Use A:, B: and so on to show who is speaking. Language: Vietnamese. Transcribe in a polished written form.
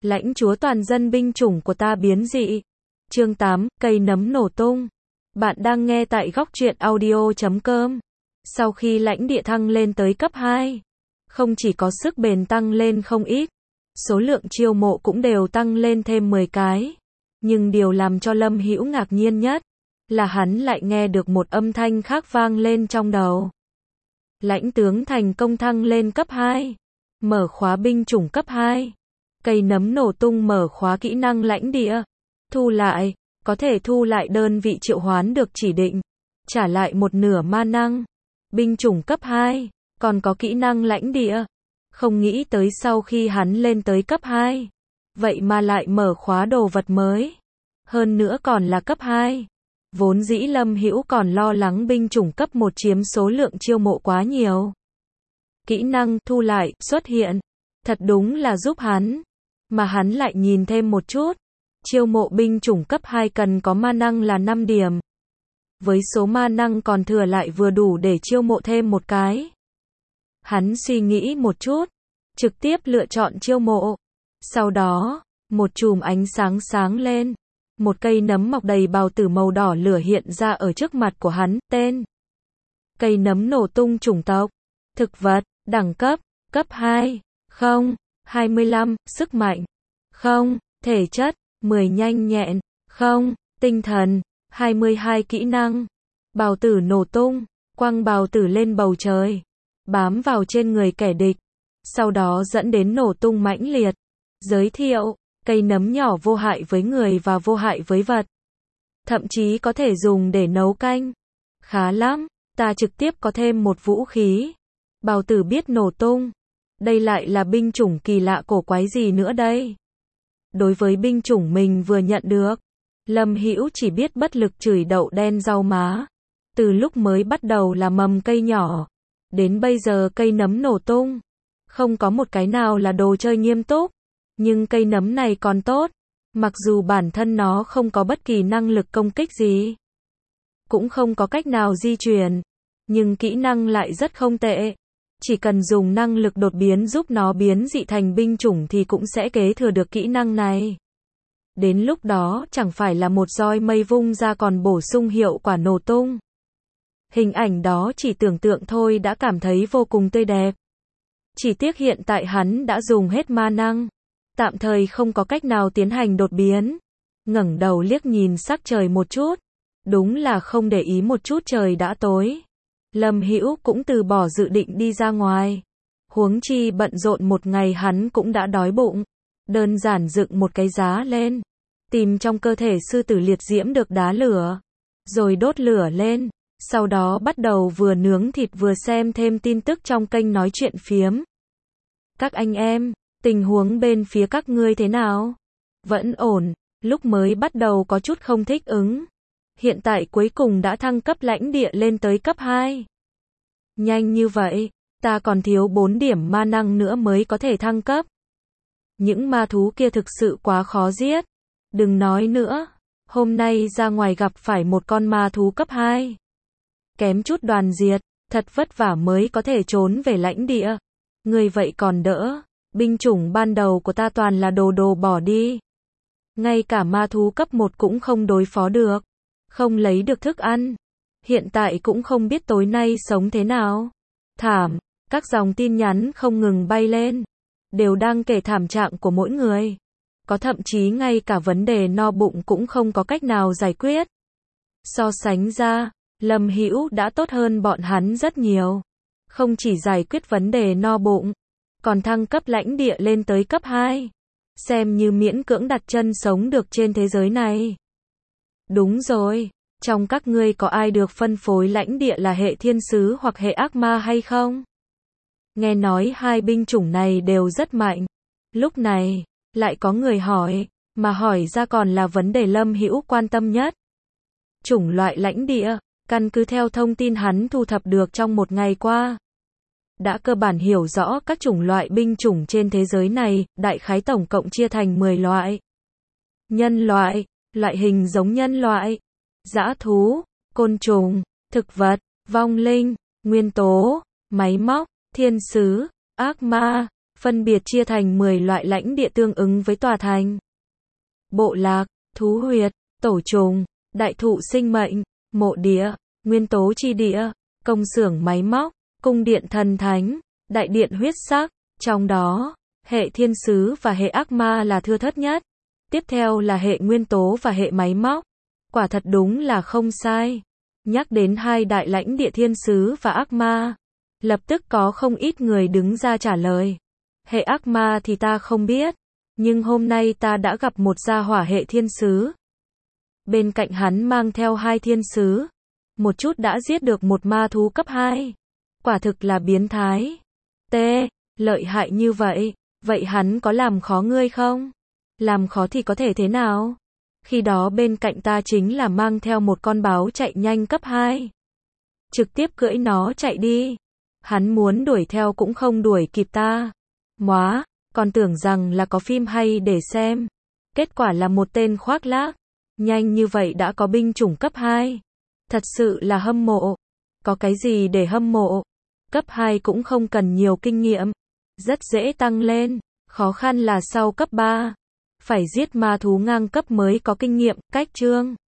A: Lãnh chúa toàn dân binh chủng của ta biến dị. Chương 8, cây nấm nổ tung. Bạn đang nghe tại góc truyện audio.com. Sau khi lãnh địa thăng lên tới cấp 2, không chỉ có sức bền tăng lên không ít, số lượng chiêu mộ cũng đều tăng lên thêm 10 cái. Nhưng điều làm cho Lâm Hữu ngạc nhiên nhất là hắn lại nghe được một âm thanh khác vang lên trong đầu. Lãnh tướng thành công thăng lên cấp 2, mở khóa binh chủng cấp 2. Cây nấm nổ tung mở khóa kỹ năng lãnh địa. Thu lại, có thể thu lại đơn vị triệu hoán được chỉ định, trả lại một nửa ma năng. Binh chủng cấp 2, còn có kỹ năng lãnh địa. Không nghĩ tới sau khi hắn lên tới cấp 2, vậy mà lại mở khóa đồ vật mới. Hơn nữa còn là cấp 2. Vốn dĩ Lâm Hữu còn lo lắng binh chủng cấp 1 chiếm số lượng chiêu mộ quá nhiều. Kỹ năng thu lại xuất hiện, thật đúng là giúp hắn. Mà hắn lại nhìn thêm một chút. Chiêu mộ binh chủng cấp 2 cần có ma năng là 5 điểm. Với số ma năng còn thừa lại vừa đủ để chiêu mộ thêm một cái. Hắn suy nghĩ một chút, trực tiếp lựa chọn chiêu mộ. Sau đó, một chùm ánh sáng sáng lên. Một cây nấm mọc đầy bào tử màu đỏ lửa hiện ra ở trước mặt của hắn, tên. Cây nấm nổ tung chủng tộc. Thực vật, đẳng cấp, cấp 2. 0, 25, sức mạnh. 0, thể chất, 10 nhanh nhẹn. 0, tinh thần, 22 kỹ năng. Bào tử nổ tung, quăng bào tử lên bầu trời, bám vào trên người kẻ địch, sau đó dẫn đến nổ tung mãnh liệt. Giới thiệu, cây nấm nhỏ vô hại với người và vô hại với vật. Thậm chí có thể dùng để nấu canh. Khá lắm, ta trực tiếp có thêm một vũ khí. Bào tử biết nổ tung. Đây lại là binh chủng kỳ lạ cổ quái gì nữa đây? Đối với binh chủng mình vừa nhận được, Lâm Hữu chỉ biết bất lực chửi đậu đen rau má. Từ lúc mới bắt đầu là mầm cây nhỏ, đến bây giờ cây nấm nổ tung. Không có một cái nào là đồ chơi nghiêm túc. Nhưng cây nấm này còn tốt. Mặc dù bản thân nó không có bất kỳ năng lực công kích gì, cũng không có cách nào di chuyển, nhưng kỹ năng lại rất không tệ. Chỉ cần dùng năng lực đột biến giúp nó biến dị thành binh chủng thì cũng sẽ kế thừa được kỹ năng này. Đến lúc đó chẳng phải là một roi mây vung ra còn bổ sung hiệu quả nổ tung. Hình ảnh đó chỉ tưởng tượng thôi đã cảm thấy vô cùng tươi đẹp. Chỉ tiếc hiện tại hắn đã dùng hết ma năng, tạm thời không có cách nào tiến hành đột biến. Ngẩng đầu liếc nhìn sắc trời một chút, đúng là không để ý một chút trời đã tối. Lâm Hữu cũng từ bỏ dự định đi ra ngoài. Huống chi bận rộn một ngày hắn cũng đã đói bụng. Đơn giản dựng một cái giá lên, tìm trong cơ thể sư tử liệt diễm được đá lửa, rồi đốt lửa lên. Sau đó bắt đầu vừa nướng thịt vừa xem thêm tin tức trong kênh nói chuyện phiếm. Các anh em, tình huống bên phía các ngươi thế nào? Vẫn ổn, lúc mới bắt đầu có chút không thích ứng. Hiện tại cuối cùng đã thăng cấp lãnh địa lên tới cấp 2. Nhanh như vậy, ta còn thiếu 4 điểm ma năng nữa mới có thể thăng cấp. Những ma thú kia thực sự quá khó giết. Đừng nói nữa, hôm nay ra ngoài gặp phải một con ma thú cấp 2. Kém chút đoàn diệt, thật vất vả mới có thể trốn về lãnh địa. Người vậy còn đỡ, binh chủng ban đầu của ta toàn là đồ bỏ đi. Ngay cả ma thú cấp 1 cũng không đối phó được, không lấy được thức ăn. Hiện tại cũng không biết tối nay sống thế nào. Thảm, các dòng tin nhắn không ngừng bay lên, đều đang kể thảm trạng của mỗi người. Có thậm chí ngay cả vấn đề no bụng cũng không có cách nào giải quyết. So sánh ra, Lâm Hữu đã tốt hơn bọn hắn rất nhiều. Không chỉ giải quyết vấn đề no bụng, còn thăng cấp lãnh địa lên tới cấp 2. Xem như miễn cưỡng đặt chân sống được trên thế giới này. Đúng rồi, trong các ngươi có ai được phân phối lãnh địa là hệ thiên sứ hoặc hệ ác ma hay không? Nghe nói hai binh chủng này đều rất mạnh. Lúc này, lại có người hỏi, mà hỏi ra còn là vấn đề Lâm Hữu quan tâm nhất. Chủng loại lãnh địa, căn cứ theo thông tin hắn thu thập được trong một ngày qua, đã cơ bản hiểu rõ các chủng loại binh chủng trên thế giới này, đại khái tổng cộng chia thành 10 loại. Nhân loại, loại hình giống nhân loại, dã thú, côn trùng, thực vật, vong linh, nguyên tố, máy móc, thiên sứ, ác ma, phân biệt chia thành 10 loại lãnh địa tương ứng với tòa thành. Bộ lạc, thú huyệt, tổ trùng, đại thụ sinh mệnh, mộ địa, nguyên tố chi địa, công xưởng máy móc, cung điện thần thánh, đại điện huyết sắc, trong đó, hệ thiên sứ và hệ ác ma là thưa thớt nhất. Tiếp theo là hệ nguyên tố và hệ máy móc. Quả thật đúng là không sai. Nhắc đến hai đại lãnh địa thiên sứ và ác ma, lập tức có không ít người đứng ra trả lời. Hệ ác ma thì ta không biết, nhưng hôm nay ta đã gặp một gia hỏa hệ thiên sứ. Bên cạnh hắn mang theo 2 thiên sứ, một chút đã giết được một ma thú cấp 2. Quả thực là biến thái. Lợi hại như vậy, vậy hắn có làm khó ngươi không? Làm khó thì có thể thế nào? Khi đó bên cạnh ta chính là mang theo một con báo chạy nhanh cấp 2. Trực tiếp cưỡi nó chạy đi. Hắn muốn đuổi theo cũng không đuổi kịp ta. Móa, còn tưởng rằng là có phim hay để xem. Kết quả là một tên khoác lác. Nhanh như vậy đã có binh chủng cấp 2. Thật sự là hâm mộ. Có cái gì để hâm mộ? Cấp 2 cũng không cần nhiều kinh nghiệm. Rất dễ tăng lên. Khó khăn là sau cấp 3. Phải giết ma thú ngang cấp mới có kinh nghiệm, cách chương.